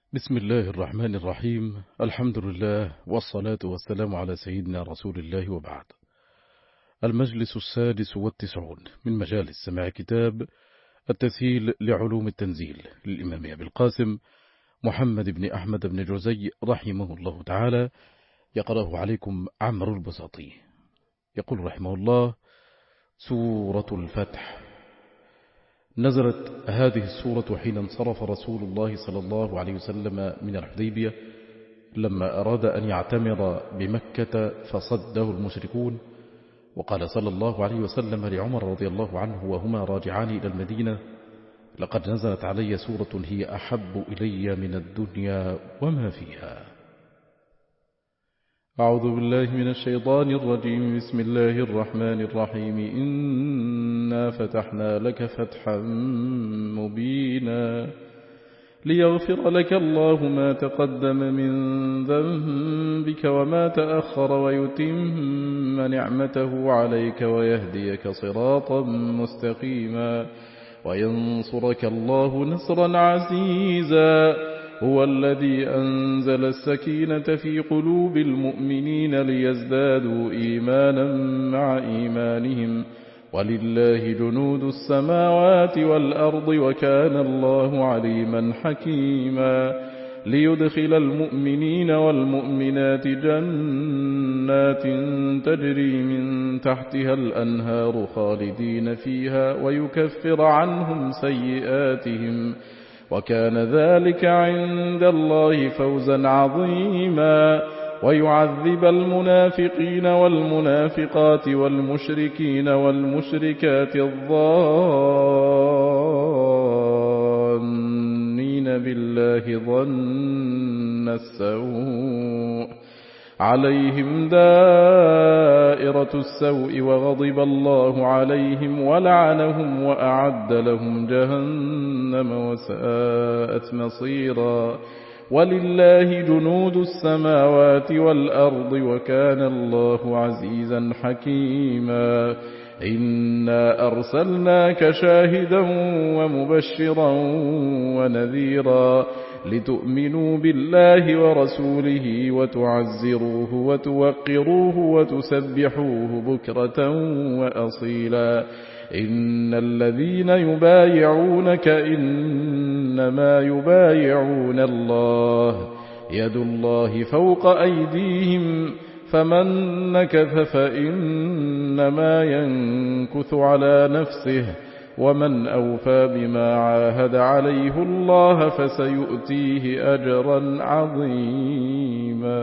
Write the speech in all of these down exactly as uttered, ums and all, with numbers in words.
بسم الله الرحمن الرحيم. الحمد لله والصلاة والسلام على سيدنا رسول الله، وبعد. المجلس السادس والتسعون من مجالس سماع كتاب التسهيل لعلوم التنزيل للإمام أبي القاسم محمد بن أحمد بن جوزي رحمه الله تعالى، يقرأه عليكم عمرو البساطي. يقول رحمه الله: سورة الفتح. نزلت هذه السورة حين انصرف رسول الله صلى الله عليه وسلم من الحديبية، لما أراد أن يعتمر بمكة فصده المشركون، وقال صلى الله عليه وسلم لعمر رضي الله عنه وهما راجعان إلى المدينة: لقد نزلت علي سورة هي أحب إلي من الدنيا وما فيها. أعوذ بالله من الشيطان الرجيم. بسم الله الرحمن الرحيم. إنا فتحنا لك فتحا مبينا ليغفر لك الله ما تقدم من ذنبك وما تأخر ويتم نعمته عليك ويهديك صراطا مستقيما وينصرك الله نصرا عزيزا. هو الذي أنزل السكينة في قلوب المؤمنين ليزدادوا إيمانا مع إيمانهم ولله جنود السماوات والأرض وكان الله عليما حكيما. ليدخل المؤمنين والمؤمنات جنات تجري من تحتها الأنهار خالدين فيها ويكفر عنهم سيئاتهم وكان ذلك عند الله فوزا عظيما. ويعذب المنافقين والمنافقات والمشركين والمشركات الظانين بالله ظن السوء عليهم دائرة السوء وغضب الله عليهم ولعنهم وأعد لهم جهنم وساءت مصيرا. ولله جنود السماوات والأرض وكان الله عزيزا حكيما. إنا أرسلناك شاهدا ومبشرا ونذيرا لتؤمنوا بالله ورسوله وتعزروه وتوقروه وتسبحوه بكرة وأصيلا. إن الذين يبايعونك إنما يبايعون الله يد الله فوق أيديهم فمن نكث فإنما ينكث على نفسه ومن أوفى بما عاهد عليه الله فسيؤتيه أجرا عظيما.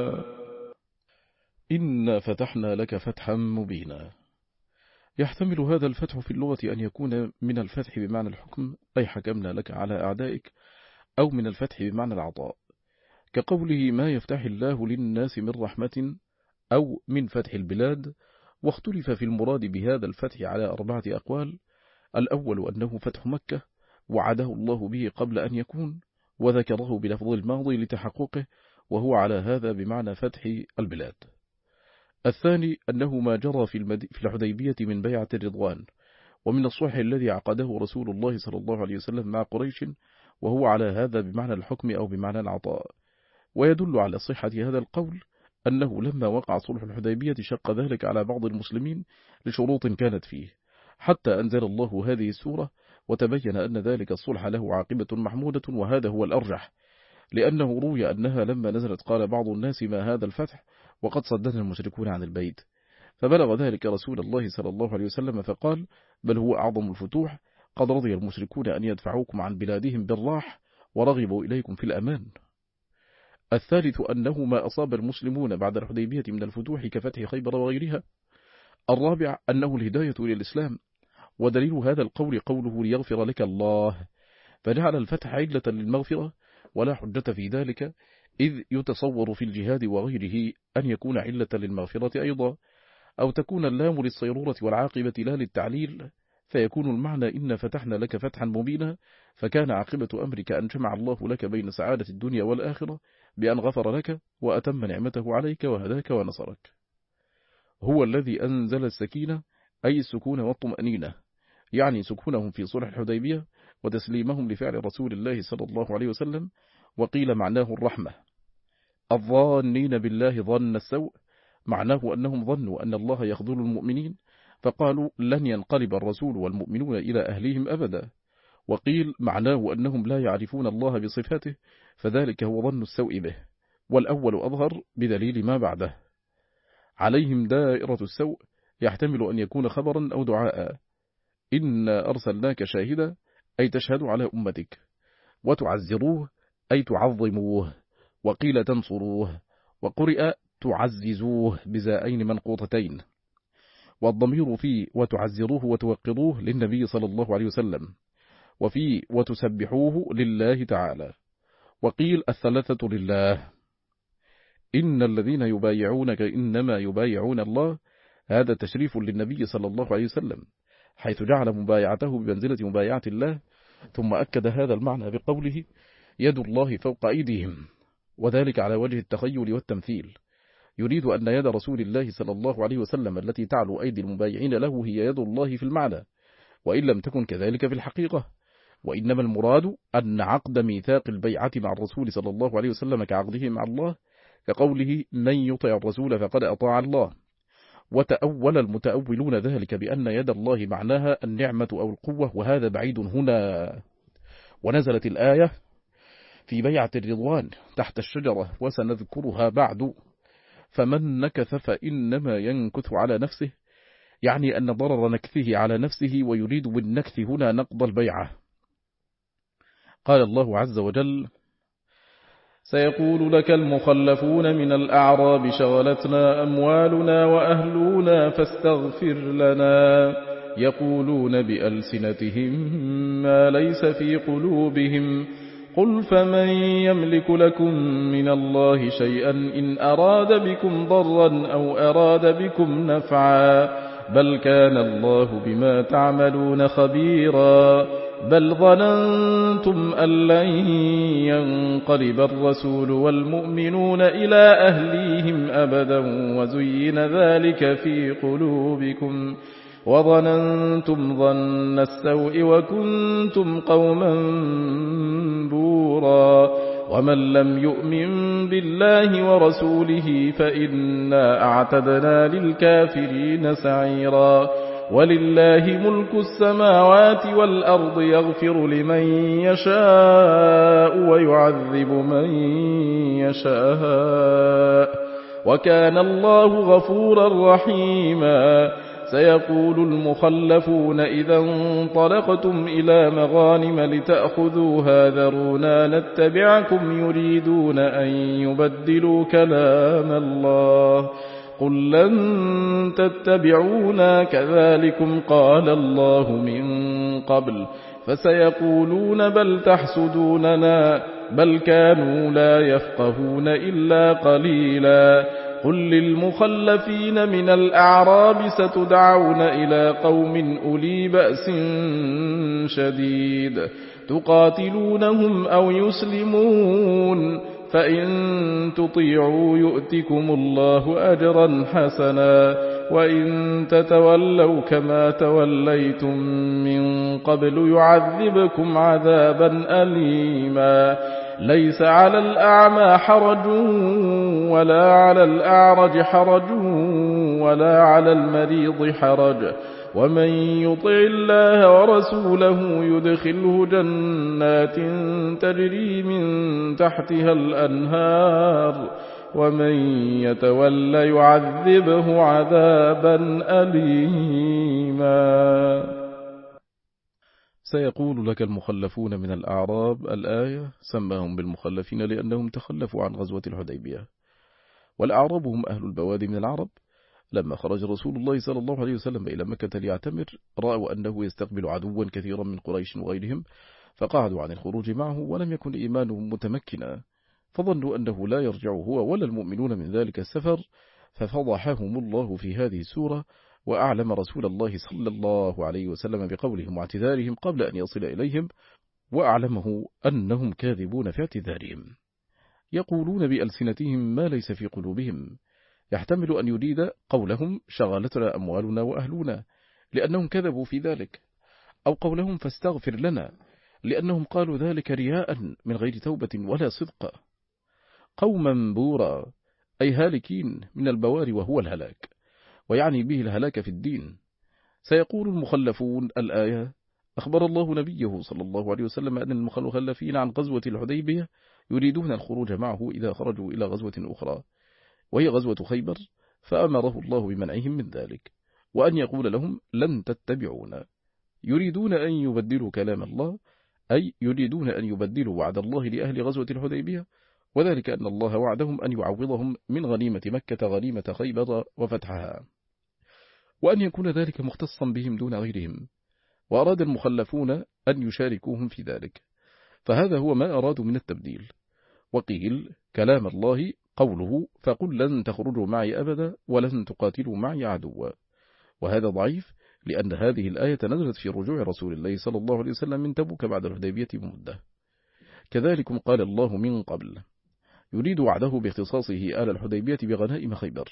إنا فتحنا لك فتحا مبينا. يحتمل هذا الفتح في اللغة أن يكون من الفتح بمعنى الحكم، أي حكمنا لك على أعدائك، أو من الفتح بمعنى العطاء، كقوله ما يفتح الله للناس من رحمة، أو من فتح البلاد. واختلف في المراد بهذا الفتح على أربعة أقوال: الأول أنه فتح مكة وعده الله به قبل أن يكون، وذكره بلفظ الماضي لتحققه، وهو على هذا بمعنى فتح البلاد. الثاني أنه ما جرى في, المد... في الحديبية من بيعة الرضوان، ومن الصلح الذي عقده رسول الله صلى الله عليه وسلم مع قريش، وهو على هذا بمعنى الحكم أو بمعنى العطاء. ويدل على صحة هذا القول أنه لما وقع صلح الحديبية شق ذلك على بعض المسلمين لشروط كانت فيه، حتى أنزل الله هذه السورة، وتبين أن ذلك الصلح له عاقبة محمودة، وهذا هو الأرجح، لأنه روي أنها لما نزلت قال بعض الناس ما هذا الفتح وقد صدنا المشركون عن البيت، فبلغ ذلك رسول الله صلى الله عليه وسلم فقال بل هو أعظم الفتوح، قد رضي المشركون أن يدفعوكم عن بلادهم بالراح ورغبوا إليكم في الأمان. الثالث أنه ما أصاب المسلمون بعد الحديبية من الفتوح كفتح خيبر وغيرها. الرابع أنه الهداية للإسلام، ودليل هذا القول قوله ليغفر لك الله، فجعل الفتح علة للمغفرة، ولا حجة في ذلك، إذ يتصور في الجهاد وغيره أن يكون علة للمغفرة أيضا، أو تكون اللام للصيرورة والعاقبة لا للتعليل، فيكون المعنى إن فتحنا لك فتحا مبينا، فكان عاقبة أمرك أن جمع الله لك بين سعادة الدنيا والآخرة بأن غفر لك وأتم نعمته عليك وهداك ونصرك. هو الذي أنزل السكينة، أي السكون والطمأنينة، يعني سكونهم في صلح الحديبية وتسليمهم لفعل رسول الله صلى الله عليه وسلم، وقيل معناه الرحمة. الظانين بالله ظن السوء معناه أنهم ظنوا أن الله يخذل المؤمنين فقالوا لن ينقلب الرسول والمؤمنون إلى أهليهم أبدا. وقيل معناه أنهم لا يعرفون الله بصفاته فذلك هو ظن السوء به، والأول أظهر بدليل ما بعده. عليهم دائرة السوء يحتمل أن يكون خبرا أو دعاء. إنا أرسلناك شاهدا أي تشهد على أمتك، وتعزروه أي تعظموه، وقيل تنصروه، وقرئ تعززوه بزائين منقوطتين، والضمير في وتعزروه وتوقروه للنبي صلى الله عليه وسلم، وفي وتسبحوه لله تعالى، وقيل الثلاثة لله. إن الذين يبايعونك إنما يبايعون الله، هذا تشريف للنبي صلى الله عليه وسلم حيث جعل مبايعته بمنزلة مبايعة الله، ثم أكد هذا المعنى بقوله يد الله فوق أيديهم، وذلك على وجه التخيل والتمثيل، يريد أن يد رسول الله صلى الله عليه وسلم التي تعلو أيدي المبايعين له هي يد الله في المعنى، وإن لم تكن كذلك في الحقيقة، وإنما المراد أن عقد ميثاق البيعة مع الرسول صلى الله عليه وسلم كعقده مع الله، كقوله من يطع الرسول فقد أطاع الله. وتأول المتأولون ذلك بأن يد الله معناها النعمة أو القوة، وهذا بعيد هنا. ونزلت الآية في بيعة الرضوان تحت الشجرة وسنذكرها بعد، فمن نكث فإنما ينكث على نفسه، يعني أن ضرر نكثه على نفسه، ويريد بالنكث هنا نقض البيعة. قال الله عز وجل سيقول لك المخلفون من الأعراب شغلتنا أموالنا وأهلنا فاستغفر لنا، يقولون بألسنتهم ما ليس في قلوبهم، قل فمن يملك لكم من الله شيئا إن أراد بكم ضرا أو أراد بكم نفعا، بل كان الله بما تعملون خبيرا، بل ظننتم أن لن ينقلب الرسول والمؤمنون إلى أهليهم أبدا وزين ذلك في قلوبكم وظننتم ظن السوء وكنتم قوما بورا، ومن لم يؤمن بالله ورسوله فإنا أعتدنا للكافرين سعيرا، ولله ملك السماوات والأرض يغفر لمن يشاء ويعذب من يشاء، وكان الله غفورا رحيما. سيقول المخلفون إذا انطلقتم إلى مغانم لتأخذوها ذرونا نتبعكم يريدون أن يبدلوا كلام الله، قل لن تتبعونا كذلكم قال الله من قبل، فسيقولون بل تحسدوننا بل كانوا لا يفقهون إلا قليلا. قل للمخلفين من الأعراب ستدعون إلى قوم أولي بأس شديد تقاتلونهم أو يسلمون، فإن تطيعوا يؤتكم الله أجرا حسنا، وإن تتولوا كما توليتم من قبل يعذبكم عذابا أليما. ليس على الأعمى حرج ولا على الأعرج حرج ولا على المريض حرج، ومن يطع الله ورسوله يدخله جنات تجري من تحتها الأنهار، ومن يتول يعذبه عذابا أليما. سيقول لك المخلفون من الأعراب، الآية سماهم بالمخلفين لأنهم تخلفوا عن غزوة الحديبية، والأعراب هم أهل البوادي من العرب. لما خرج رسول الله صلى الله عليه وسلم إلى مكة ليعتمر رأوا أنه يستقبل عدوا كثيرا من قريش وغيرهم، فقعدوا عن الخروج معه، ولم يكن إيمانهم متمكنا، فظنوا أنه لا يرجع هو ولا المؤمنون من ذلك السفر، ففضحهم الله في هذه السورة، وأعلم رسول الله صلى الله عليه وسلم بقولهم واعتذارهم قبل أن يصل إليهم، وأعلمه أنهم كاذبون في اعتذارهم. يقولون بألسنتهم ما ليس في قلوبهم، يحتمل أن يريد قولهم شغلتنا أموالنا وأهلنا لأنهم كذبوا في ذلك، أو قولهم فاستغفر لنا لأنهم قالوا ذلك رياء من غير توبة ولا صدق. قوما بورا أي هالكين من البوار وهو الهلاك، ويعني به الهلاك في الدين. سيقول المخلفون الآية: أخبر الله نبيه صلى الله عليه وسلم أن المخلفين عن غزوة الحديبية يريدون الخروج معه إذا خرجوا إلى غزوة أخرى، وهي غزوة خيبر، فأمره الله بمنعهم من ذلك، وأن يقول لهم لن تتبعونا. يريدون أن يبدلوا كلام الله، أي يريدون أن يبدلوا وعد الله لأهل غزوة الحديبية، وذلك أن الله وعدهم أن يعوضهم من غنيمة مكة غنيمة خيبر وفتحها، وأن يكون ذلك مختصا بهم دون غيرهم، وأراد المخلفون أن يشاركوهم في ذلك، فهذا هو ما أرادوا من التبديل. وقيل كلام الله قوله: فقل لن تخرجوا معي أبدا ولن تقاتلوا معي عدوا، وهذا ضعيف، لأن هذه الآية نزلت في رجوع رسول الله صلى الله عليه وسلم من تبوك بعد الحديبية بمدة. كذلكم قال الله من قبل، يريد وعده باختصاصه آل الحديبية بغنائم خيبر،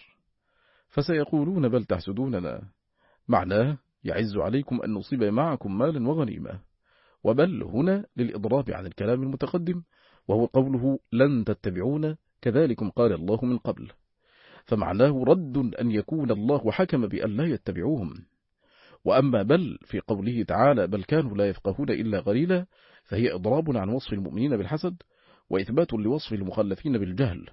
فسيقولون بل تحسدوننا، معناه يعز عليكم أن نصيب معكم مالا وغنيمة، وبل هنا للإضراب عن الكلام المتقدم، وهو قوله لن تتبعون، كذلكم قال الله من قبل، فمعناه رد أن يكون الله حكم بأن لا يتبعوهم. وأما بل في قوله تعالى بل كانوا لا يفقهون إلا قليلا، فهي إضراب عن وصف المؤمنين بالحسد، وإثبات لوصف المخلفين بالجهل.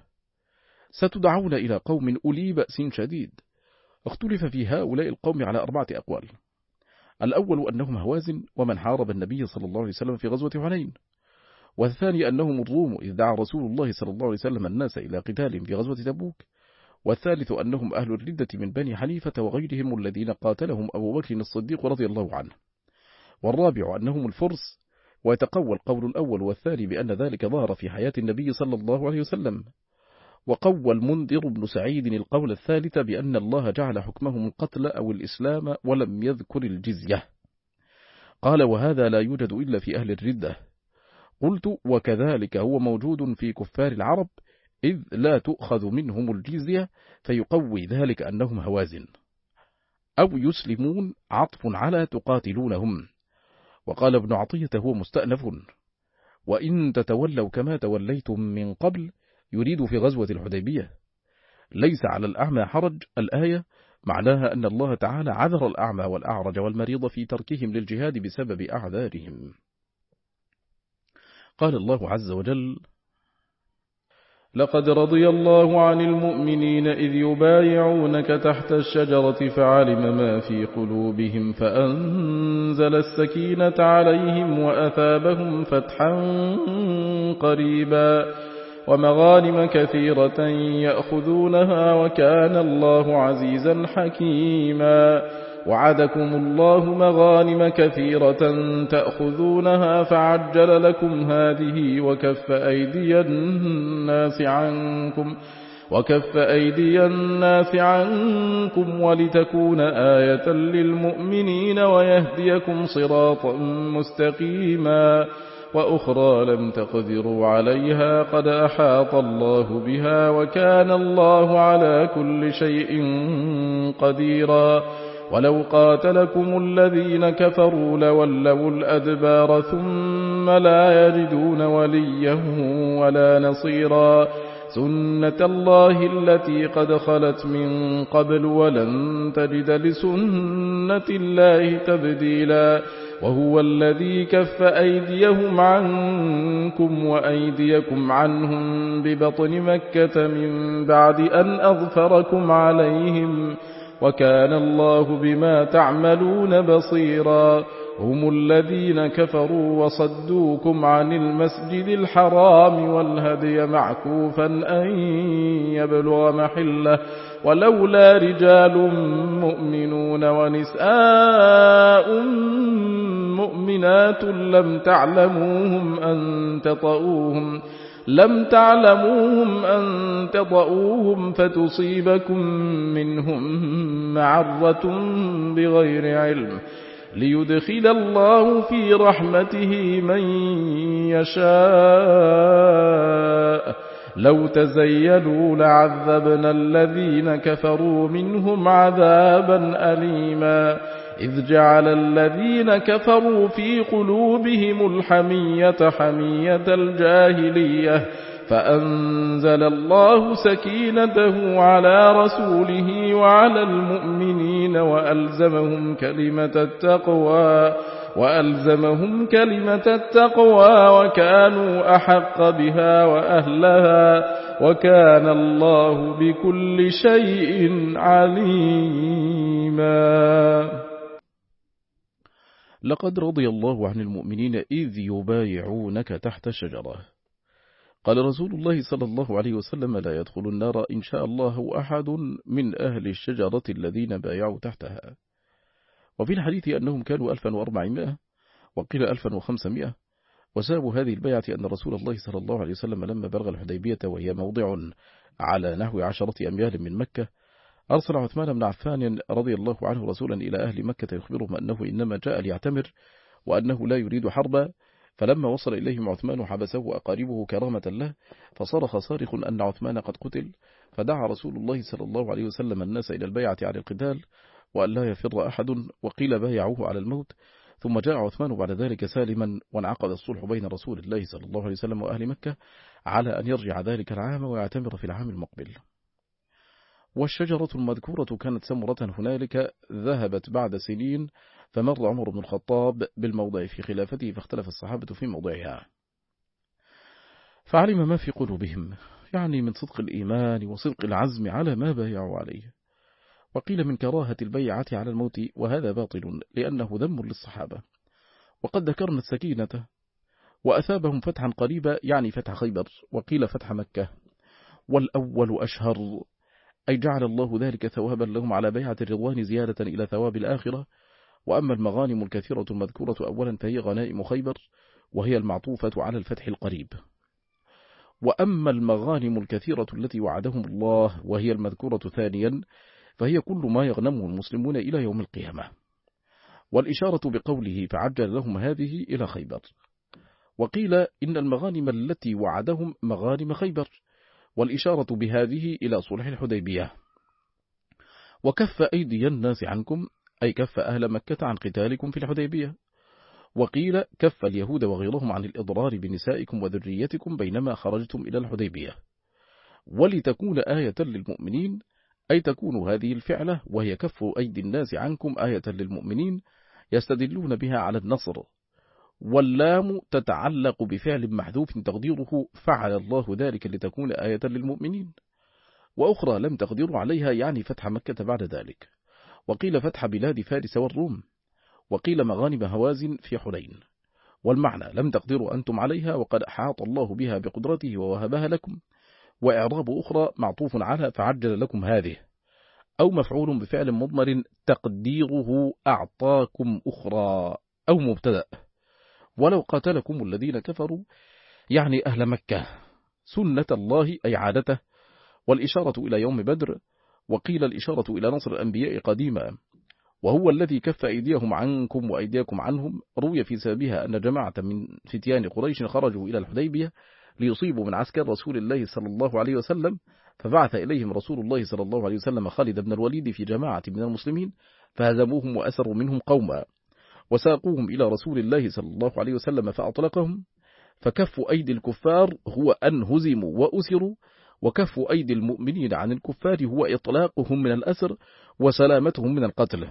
ستدعون إلى قوم أولي بأس شديد. اختلف في هؤلاء القوم على أربعة أقوال. الأول أنهم هوازن ومن حارب النبي صلى الله عليه وسلم في غزوة حنين، والثاني أنهم الروم إذ دعا رسول الله صلى الله عليه وسلم الناس إلى قتال في غزوة تبوك، والثالث أنهم أهل الردة من بني حنيفة وغيرهم الذين قاتلهم أبو بكر الصديق رضي الله عنه، والرابع أنهم الفرس، ويتقوى القول الأول والثاني بأن ذلك ظهر في حياة النبي صلى الله عليه وسلم، وقوى المنذر بن سعيد القول الثالث بأن الله جعل حكمهم القتل أو الإسلام ولم يذكر الجزية. قال وهذا لا يوجد إلا في أهل الردة. قلت وكذلك هو موجود في كفار العرب إذ لا تؤخذ منهم الجزية، فيقوي ذلك أنهم هوازن، أو يسلمون عطف على تقاتلونهم. وقال ابن عطية هو مستأنف، وإن تتولوا كما توليتم من قبل، يريد في غزوة الحديبية. ليس على الأعمى حرج الآية معناها أن الله تعالى عذر الأعمى والأعرج والمريض في تركهم للجهاد بسبب أعذارهم. قال الله عز وجل لقد رضي الله عن المؤمنين إذ يبايعونك تحت الشجرة فعلم ما في قلوبهم فأنزل السكينة عليهم وأثابهم فتحا قريبا ومغانم كثيرة يأخذونها وكان الله عزيزا حكيما. وعدكم الله مغانم كثيرة تأخذونها فعجل لكم هذه وكف أيدي الناس عنكم وكف أيدي الناس عنكم ولتكون آية للمؤمنين ويهديكم صراطا مستقيما. وأخرى لم تقدروا عليها قد أحاط الله بها وكان الله على كل شيء قديرا. ولو قاتلكم الذين كفروا لولوا الأدبار ثم لا يجدون وليا ولا نصيرا. سنة الله التي قد خلت من قبل ولن تجد لسنة الله تبديلا. وهو الذي كف أيديهم عنكم وأيديكم عنهم ببطن مكة من بعد أن أظفركم عليهم وكان الله بما تعملون بصيرا. هم الذين كفروا وصدوكم عن المسجد الحرام والهدي معكوفا أن يبلغ محله ولولا رجال مؤمنون ونساء مؤمنات لم تعلموهم أن تطؤوهم لم تعلموهم أن تطؤوهم فتصيبكم منهم معرة بغير علم ليدخل الله في رحمته من يشاء. لو تزيلوا لعذبنا الذين كفروا منهم عذابا أليما. إذ جعل الذين كفروا في قلوبهم الحمية حمية الجاهلية فأنزل الله سكينته على رسوله وعلى المؤمنين وألزمهم كلمة التقوى وألزمهم كلمة التقوى وكانوا أحق بها وأهلها وكان الله بكل شيء عليما. لقد رضي الله عن المؤمنين إذ يبايعونك تحت الشجرة. قال رسول الله صلى الله عليه وسلم: لا يدخل النار إن شاء الله أحد من أهل الشجرة الذين بايعوا تحتها. وفي الحديث أنهم كانوا ألفا وأربعمائة وقيل ألفا وخمسمائة. وسبب هذه البيعة أن رسول الله صلى الله عليه وسلم لما بلغ الحديبية وهي موضع على نحو عشرة أميال من مكة أرسل عثمان بن عفان رضي الله عنه رسولا إلى أهل مكة يخبرهم أنه إنما جاء ليعتمر وأنه لا يريد حربا. فلما وصل إليهم عثمان حبسه أقاربه كرامة له، فصرخ صارخ أن عثمان قد قتل. فدعا رسول الله صلى الله عليه وسلم الناس إلى البيعة على القتال وأن لا يفر أحد، وقيل بايعوه على الموت. ثم جاء عثمان بعد ذلك سالما، وانعقد الصلح بين رسول الله صلى الله عليه وسلم وأهل مكة على أن يرجع ذلك العام ويعتمر في العام المقبل. والشجرة المذكورة كانت سمرة هنالك ذهبت بعد سنين، فمر عمر بن الخطاب بالموضع في خلافته فاختلف الصحابة في موضعها، فعلم ما في قلوبهم، يعني من صدق الإيمان وصدق العزم على ما بايعوا عليه. وقيل من كراهة البيعة على الموت، وهذا باطل لأنه ذم للصحابة. وقد ذكرنا السكينة وأثابهم فتحا قريبا، يعني فتح خيبر، وقيل فتح مكة. والأول أشهر، أي جعل الله ذلك ثوابا لهم على بيعة الرضوان زيادة إلى ثواب الآخرة. وأما المغانم الكثيرة المذكورة أولا فهي غنائم خيبر، وهي المعطوفة على الفتح القريب. وأما المغانم الكثيرة التي وعدهم الله وهي المذكورة ثانيا فهي كل ما يغنمه المسلمون إلى يوم القيامة. والإشارة بقوله فعجل لهم هذه إلى خيبر. وقيل إن المغانم التي وعدهم مغانم خيبر، والإشارة بهذه إلى صلح الحديبية. وكف أيدي الناس عنكم، أي كف أهل مكة عن قتالكم في الحديبية. وقيل كف اليهود وغيرهم عن الإضرار بنسائكم وذريتكم بينما خرجتم إلى الحديبية. ولتكون آية للمؤمنين، أي تكون هذه الفعلة وهي كف أيدي الناس عنكم آية للمؤمنين يستدلون بها على النصر. واللام تتعلق بفعل محذوف تقديره فعل الله ذلك لتكون آية للمؤمنين. وأخرى لم تقدروا عليها، يعني فتح مكة بعد ذلك. وقيل فتح بلاد فارس والروم. وقيل مغانم هوازن في حنين. والمعنى لم تقدروا أنتم عليها وقد أحاط الله بها بقدرته ووهبها لكم. وإعراب أخرى معطوف على فعجل لكم هذه، أو مفعول بفعل مضمر تقديره أعطاكم أخرى، أو مبتدأ. ولو قاتلكم الذين كفروا، يعني أهل مكة، سنة الله أي عادته، والإشارة إلى يوم بدر. وقيل الإشارة إلى نصر الأنبياء قديما، وهو الذي كف أيديهم عنكم وأيديكم عنهم. روي في سببها أن جماعة من فتيان قريش خرجوا إلى الحديبية ليصيبوا من عسكر رسول الله صلى الله عليه وسلم، فبعث إليهم رسول الله صلى الله عليه وسلم خالد بن الوليد في جماعة من المسلمين، فهزموهم وأسروا منهم قوما، وساقوهم إلى رسول الله صلى الله عليه وسلم فأطلقهم. فكف أيدي الكفار هو أن هزموا وأسروا، وكف أيدي المؤمنين عن الكفار هو إطلاقهم من الأسر وسلامتهم من القتل.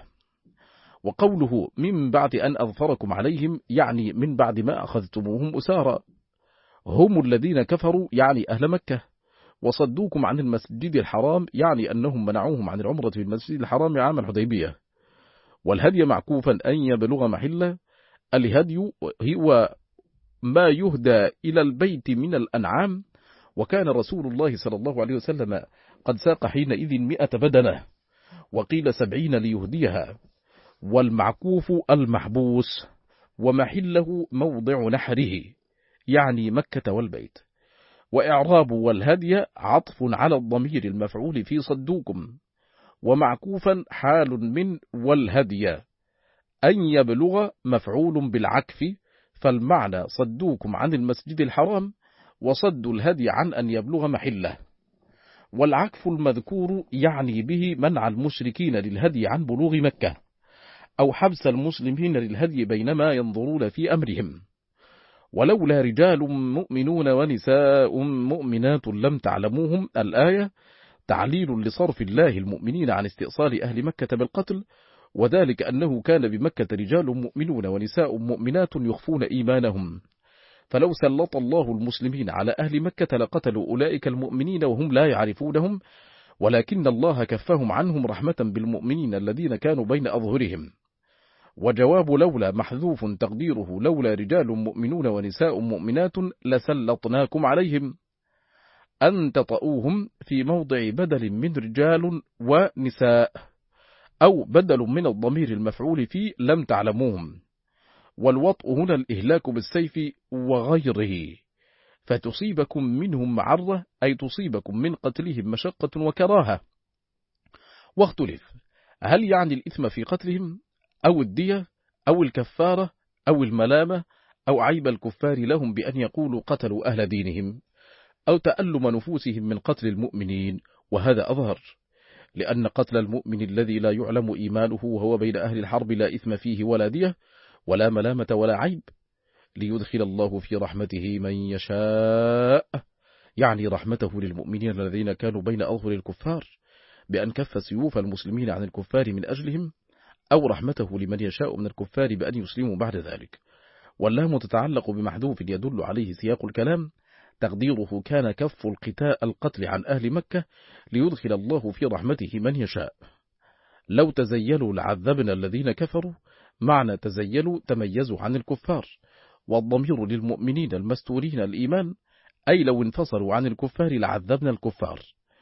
وقوله من بعد أن أظفركم عليهم، يعني من بعد ما أخذتموهم أسارا. هم الذين كفروا، يعني أهل مكة، وصدوكم عن المسجد الحرام، يعني أنهم منعوهم عن العمرة في المسجد الحرام عام الحديبية. والهدي معكوفا أن يبلغ محله. الهدي هو ما يهدى إلى البيت من الأنعام، وكان رسول الله صلى الله عليه وسلم قد ساق حينئذ مئة بدنة، وقيل سبعين ليهديها. والمعكوف المحبوس، ومحله موضع نحره، يعني مكة والبيت. وإعراب والهدي عطف على الضمير المفعول في صدوكم. ومعكوفا حال من والهدي أن يبلغ مفعول بالعكف، فالمعنى صدوكم عن المسجد الحرام، وصد الهدي عن أن يبلغ محله. والعكف المذكور يعني به منع المشركين للهدي عن بلوغ مكة، أو حبس المسلمين للهدي بينما ينظرون في أمرهم. ولولا رجال مؤمنون ونساء مؤمنات لم تعلموهم، الآية تعليل لصرف الله المؤمنين عن استئصال أهل مكة بالقتل، وذلك أنه كان بمكة رجال مؤمنون ونساء مؤمنات يخفون إيمانهم، فلو سلط الله المسلمين على أهل مكة لقتلوا أولئك المؤمنين وهم لا يعرفونهم، ولكن الله كفهم عنهم رحمة بالمؤمنين الذين كانوا بين أظهرهم. وجواب لولا محذوف تقديره لولا رجال مؤمنون ونساء مؤمنات لسلطناكم عليهم، أن تطؤوهم في موضع بدل من رجال ونساء، أو بدل من الضمير المفعول فيه لم تعلموهم. والوطء هنا الإهلاك بالسيف وغيره، فتصيبكم منهم معرة، أي تصيبكم من قتلهم مشقة وكراهة. واختلف هل يعني الإثم في قتلهم أو الدية أو الكفارة أو الملامة أو عيب الكفار لهم بأن يقولوا قتلوا أهل دينهم، أو تألم نفوسهم من قتل المؤمنين، وهذا أظهر، لأن قتل المؤمن الذي لا يعلم إيمانه وهو بين أهل الحرب لا إثم فيه ولا دية ولا ملامة ولا عيب، ليدخل الله في رحمته من يشاء، يعني رحمته للمؤمنين الذين كانوا بين أظهر الكفار بأن كف سيوف المسلمين عن الكفار من أجلهم، أو رحمته لمن يشاء من الكفار بأن يسلموا بعد ذلك. واللام تتعلق بمحذوف يدل عليه سياق الكلام، تقديره كان كف القتل عن أهل مكة ليدخل الله في رحمته من يشاء. لو تزيلوا لعذبنا الذين كفروا، معنى تزيلوا تميزوا عن الكفار، والضمير للمؤمنين المستورين الإيمان، أي لو انفصلوا عن الكفار لعذبنا الكفار.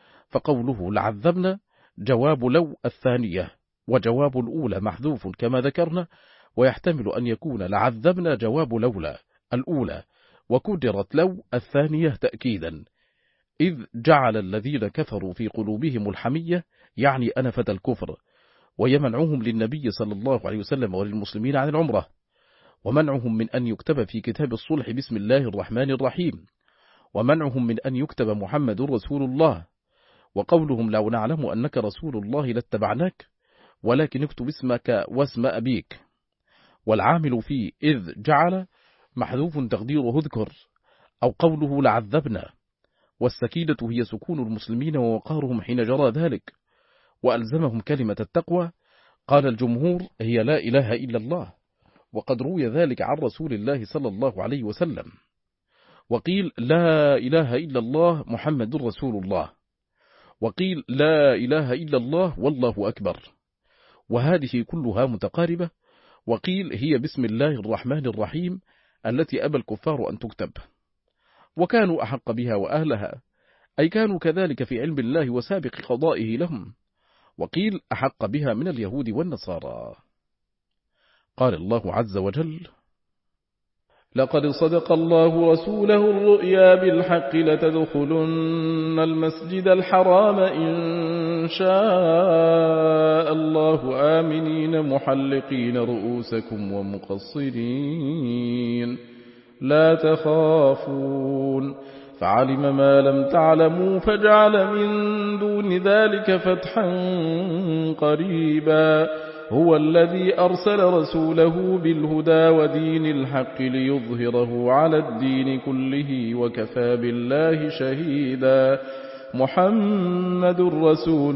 فقوله لعذبنا جواب لو الثانية، وجواب الأولى محذوف كما ذكرنا، ويحتمل أن يكون لعذبنا جواب لولا الأولى، وكدرت لو الثانية تأكيدا، إذ جعل الذين كفروا في قلوبهم الحمية، يعني أنفة الكفر، ويمنعهم للنبي صلى الله عليه وسلم وللمسلمين عن العمرة، ومنعهم من أن يكتب في كتاب الصلح بسم الله الرحمن الرحيم، ومنعهم من أن يكتب محمد رسول الله، وقولهم لو نعلم أنك رسول الله لاتبعناك ولكن اكتب اسمك واسم أبيك. والعامل في إذ جعل محذوف تقديره اذكر، أو قوله لعذبنا، والسكينة هي سكون المسلمين ووقارهم حين جرى ذلك، وألزمهم كلمة التقوى. قال الجمهور هي لا إله إلا الله، وقد روي ذلك عن رسول الله صلى الله عليه وسلم، وقيل لا إله إلا الله محمد رسول الله، وقيل لا إله إلا الله والله أكبر، وهذه كلها متقاربة. وقيل هي بسم الله الرحمن الرحيم التي أبى الكفار أن تكتب، وكانوا أحق بها وأهلها، أي كانوا كذلك في علم الله وسابق قضائه لهم. وقيل أحق بها من اليهود والنصارى. قال الله عز وجل: لقد صدق الله رسوله الرؤيا بالحق لتدخلن المسجد الحرام إن شاء الله آمنين محلقين رؤوسكم ومقصرين لا تخافون، فعلم ما لم تعلموا فجعل من دون ذلك فتحا قريبا. هو الذي أرسل رسوله بالهدى ودين الحق ليظهره على الدين كله وكفى بالله شهيدا. محمد رسول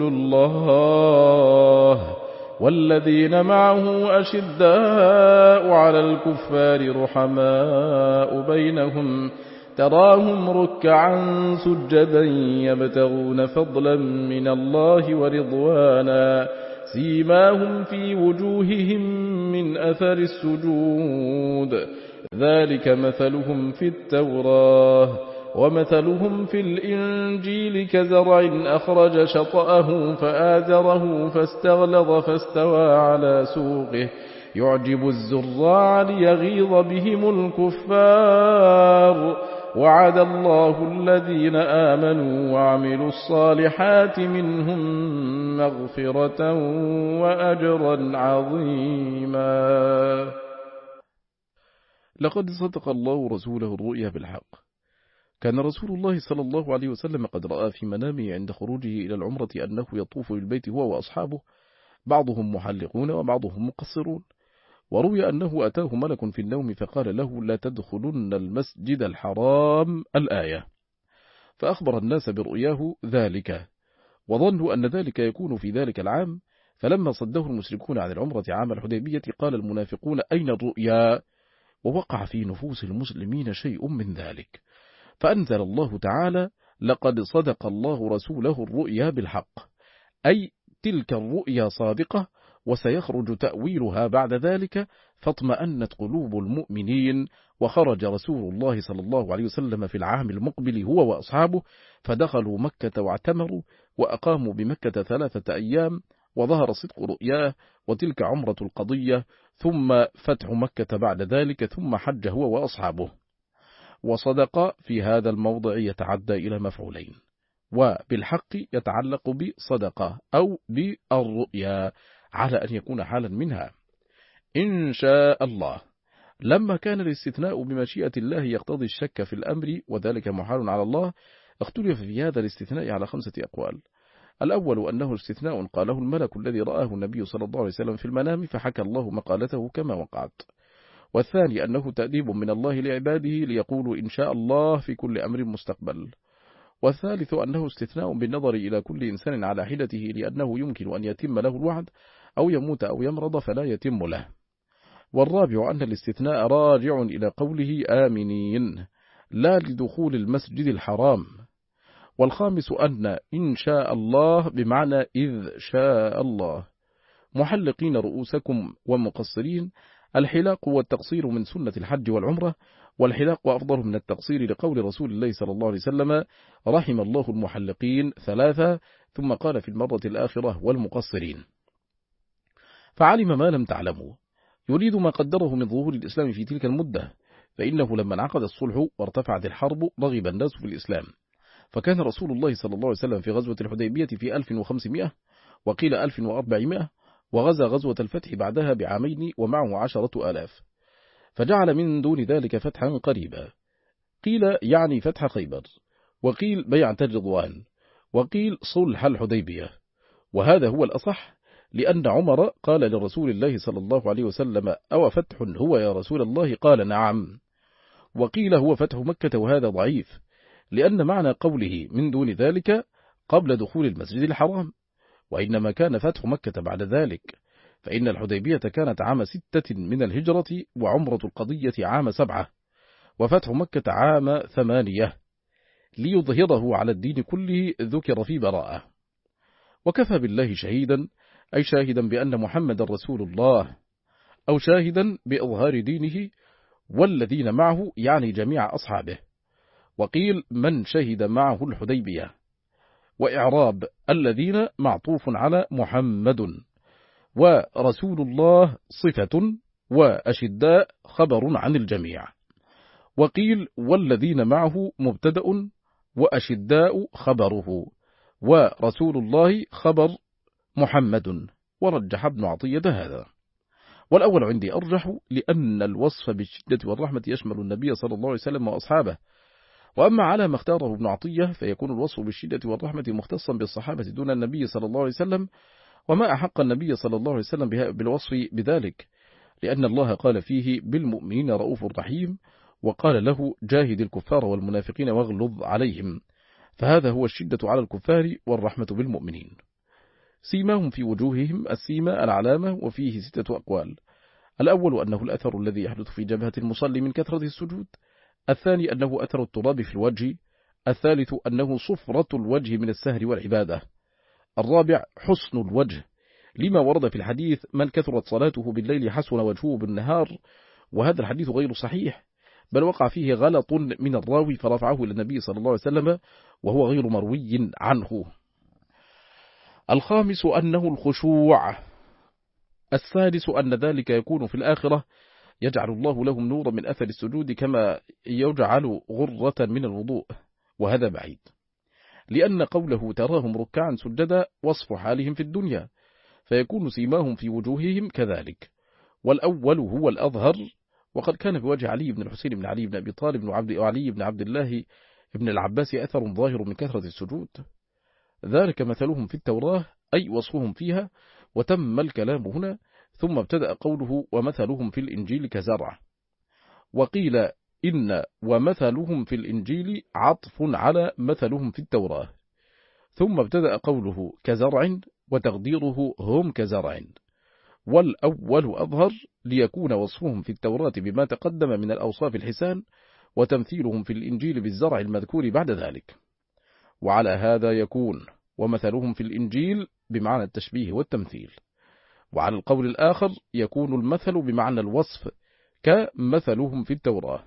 الله والذين معه أشداء على الكفار رحماء بينهم، تراهم ركعا سجدا يبتغون فضلا من الله ورضوانا، سيماهم في وجوههم من أثر السجود، ذلك مثلهم في التوراة ومثلهم في الإنجيل كزرع أخرج شطأه فآزره فاستغلظ فاستوى على سوقه يعجب الزراع ليغيظ بهم الكفار. وعد الله الذين آمنوا وعملوا الصالحات منهم مغفرة وأجرا عظيما. لقد صدق الله رسوله الرؤيا بالحق. كان رسول الله صلى الله عليه وسلم قد رأى في منامه عند خروجه إلى العمرة أنه يطوف بالبيت هو وأصحابه بعضهم محلقون وبعضهم مقصرون. وروي أنه أتاه ملك في النوم فقال له لا تدخلن المسجد الحرام الآية، فأخبر الناس برؤياه ذلك، وظنوا أن ذلك يكون في ذلك العام. فلما صده المشركون عن العمرة عام الحديبية قال المنافقون أين الرؤيا؟ ووقع في نفوس المسلمين شيء من ذلك، فأنزل الله تعالى لقد صدق الله رسوله الرؤيا بالحق، أي تلك الرؤيا صادقة وسيخرج تأويلها بعد ذلك، فاطمأنت قلوب المؤمنين. وخرج رسول الله صلى الله عليه وسلم في العام المقبل هو وأصحابه، فدخلوا مكة واعتمروا وأقاموا بمكة ثلاثة أيام، وظهر صدق رؤياه، وتلك عمرة القضية، ثم فتح مكة بعد ذلك، ثم حج هو وأصحابه. وصدق في هذا الموضع يتعدى إلى مفعولين، وبالحق يتعلق بصدقة أو بالرؤيا على أن يكون حالا منها. إن شاء الله لما كان الاستثناء بمشيئة الله يقتضي الشك في الأمر وذلك محال على الله، اختلف في هذا الاستثناء على خمسة أقوال. الأول أنه استثناء قاله الملك الذي رآه النبي صلى الله عليه وسلم في المنام فحكى الله مقالته كما وقعت. والثاني أنه تأديب من الله لعباده ليقولوا إن شاء الله في كل أمر مستقبل. والثالث أنه استثناء بالنظر إلى كل إنسان على حدته لأنه يمكن أن يتم له الوعد أو يموت أو يمرض فلا يتم له. والرابع أن الاستثناء راجع إلى قوله آمنين لا لدخول المسجد الحرام. والخامس أن إن شاء الله بمعنى إذ شاء الله. محلقين رؤوسكم ومقصرين، الحلاق والتقصير من سنة الحج والعمرة، والحلاق أفضل من التقصير لقول رسول الله صلى الله عليه وسلم رحم الله المحلقين ثلاثة، ثم قال في المرة الآخرة والمقصرين. فعلم ما لم تعلموا، يريد ما قدره من ظهور الإسلام في تلك المدة، فإنه لما انعقد الصلح وارتفعت الحرب رغب الناس في الإسلام، فكان رسول الله صلى الله عليه وسلم في غزوة الحديبية في ألف وخمسمائة وقيل ألف وأربعمائة، وغزا غزوة الفتح بعدها بعامين ومعه عشرة آلاف، فجعل من دون ذلك فتحا قريبا، قيل يعني فتح خيبر، وقيل بيعة الرضوان، وقيل صلح الحديبية. وهذا هو الأصح، لأن عمر قال لرسول الله صلى الله عليه وسلم أو فتح هو يا رسول الله؟ قال نعم. وقيل هو فتح مكة، وهذا ضعيف، لأن معنى قوله من دون ذلك قبل دخول المسجد الحرام، وإنما كان فتح مكة بعد ذلك، فإن الحديبية كانت عام ستة من الهجرة، وعمرة القضية عام سبعة، وفتح مكة عام ثمانية، ليظهره على الدين كله ذكر في براءة. وكفى بالله شهيدا، أي شاهدا بأن محمد رسول الله، أو شاهدا بإظهار دينه والذين معه يعني جميع أصحابه. وقيل من شهد معه الحديبية. وإعراب الذين معطوف على محمد، ورسول الله صفة، وأشداء خبر عن الجميع. وقيل والذين معه مبتدأ، وأشداء خبره، ورسول الله خبر محمد، ورجح ابن عطية هذا. والأول عندي أرجح، لأن الوصف بالشدة والرحمة يشمل النبي صلى الله عليه وسلم وأصحابه. وأما على ما اختاره ابن عطية فيكون الوصف بالشدة والرحمة مختصا بالصحابة دون النبي صلى الله عليه وسلم، وما أحق النبي صلى الله عليه وسلم بالوصف بذلك، لأن الله قال فيه بالمؤمنين رؤوف رحيم، وقال له جاهد الكفار والمنافقين واغلظ عليهم، فهذا هو الشدة على الكفار والرحمة بالمؤمنين. سيماهم في وجوههم السيمة العلامة، وفيه ستة أقوال. الأول أنه الأثر الذي يحدث في جبهة المصلي من كثرة السجود. الثاني أنه أثر التراب في الوجه. الثالث أنه صفرة الوجه من السهر والعبادة. الرابع حسن الوجه، لما ورد في الحديث من كثرت صلاته بالليل حسن وجهه بالنهار، وهذا الحديث غير صحيح، بل وقع فيه غلط من الراوي فرفعه إلى النبي صلى الله عليه وسلم، وهو غير مروي عنه. الخامس أنه الخشوع. السادس أن ذلك يكون في الآخرة، يجعل الله لهم نورا من أثر السجود كما يجعل غرة من الوضوء، وهذا بعيد، لأن قوله تراهم ركعا سجدا وصف حالهم في الدنيا، فيكون سيماهم في وجوههم كذلك. والأول هو الأظهر، وقد كان في وجه علي بن الحسين بن علي بن أبي طالب وعلي بن عبد الله بن العباس أثر ظاهر من كثرة السجود، ذلك مثلهم في التوراة، أي وصفهم فيها، وتم الكلام هنا. ثم ابتدأ قوله ومثلهم في الإنجيل كزرع. وقيل إن ومثلهم في الإنجيل عطف على مثلهم في التوراة. ثم ابتدأ قوله كزرع وتقديره هم كزرع، والأول أظهر ليكون وصفهم في التوراة بما تقدم من الأوصاف الحسان، وتمثيلهم في الإنجيل بالزرع المذكور بعد ذلك. وعلى هذا يكون ومثلهم في الإنجيل بمعنى التشبيه والتمثيل. وعلى القول الآخر يكون المثل بمعنى الوصف كمثلهم في التوراة.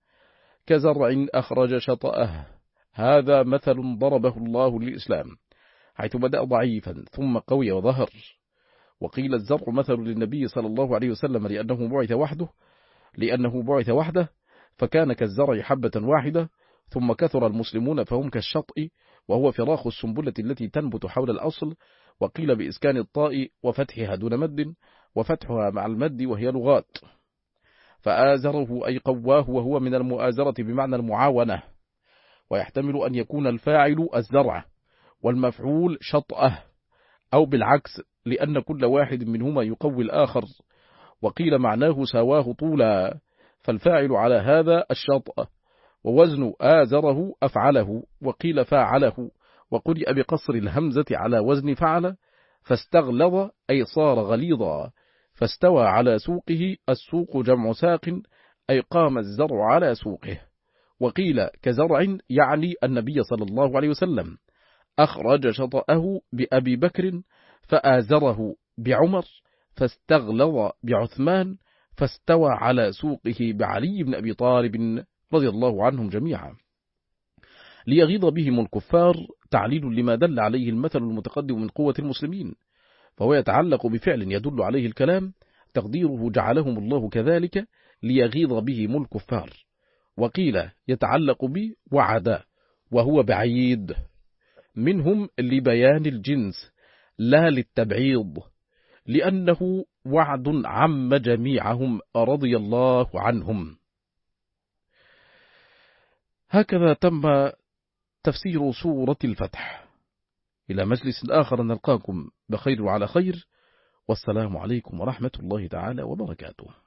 كزرع أخرج شطأه، هذا مثل ضربه الله للإسلام، حيث بدأ ضعيفا ثم قوي وظهر. وقيل الزرع مثل للنبي صلى الله عليه وسلم لأنه بعث وحده لأنه بعث وحده فكان كالزرع حبة واحدة، ثم كثر المسلمون فهم كالشطء، وهو فراخ السنبلة التي تنبت حول الأصل. وقيل بإسكان الطاء وفتحها دون مد، وفتحها مع المد، وهي لغات. فآزره أي قواه، وهو من المؤازرة بمعنى المعاونة. ويحتمل أن يكون الفاعل الزرع والمفعول شطأه، أو بالعكس، لأن كل واحد منهما يقوي الآخر. وقيل معناه سواه طولا، فالفاعل على هذا الشطأ، ووزن آزره أفعله. وقيل فاعله، وقرئ بقصر الهمزة على وزن فعل، فاستغلظ أي صار غليظا، فاستوى على سوقه. السوق جمع ساق، أي قام الزرع على سوقه. وقيل كزرع يعني النبي صلى الله عليه وسلم، أخرج شطأه بأبي بكر، فآزره بعمر، فاستغلظ بعثمان، فاستوى على سوقه بعلي بن أبي طالب رضي الله عنهم جميعا. ليغيظ بهم الكفار تعليل لما دل عليه المثل المتقدم من قوة المسلمين، فهو يتعلق بفعل يدل عليه الكلام، تقديره جعلهم الله كذلك ليغيظ بهم الكفار. وقيل يتعلق بوعد، وهو بعيد منهم لبيان الجنس لا للتبعيض، لأنه وعد عم جميعهم رضي الله عنهم. هكذا تم تفسير سورة الفتح. إلى مجلس آخر نلقاكم بخير وعلى خير، والسلام عليكم ورحمة الله تعالى وبركاته.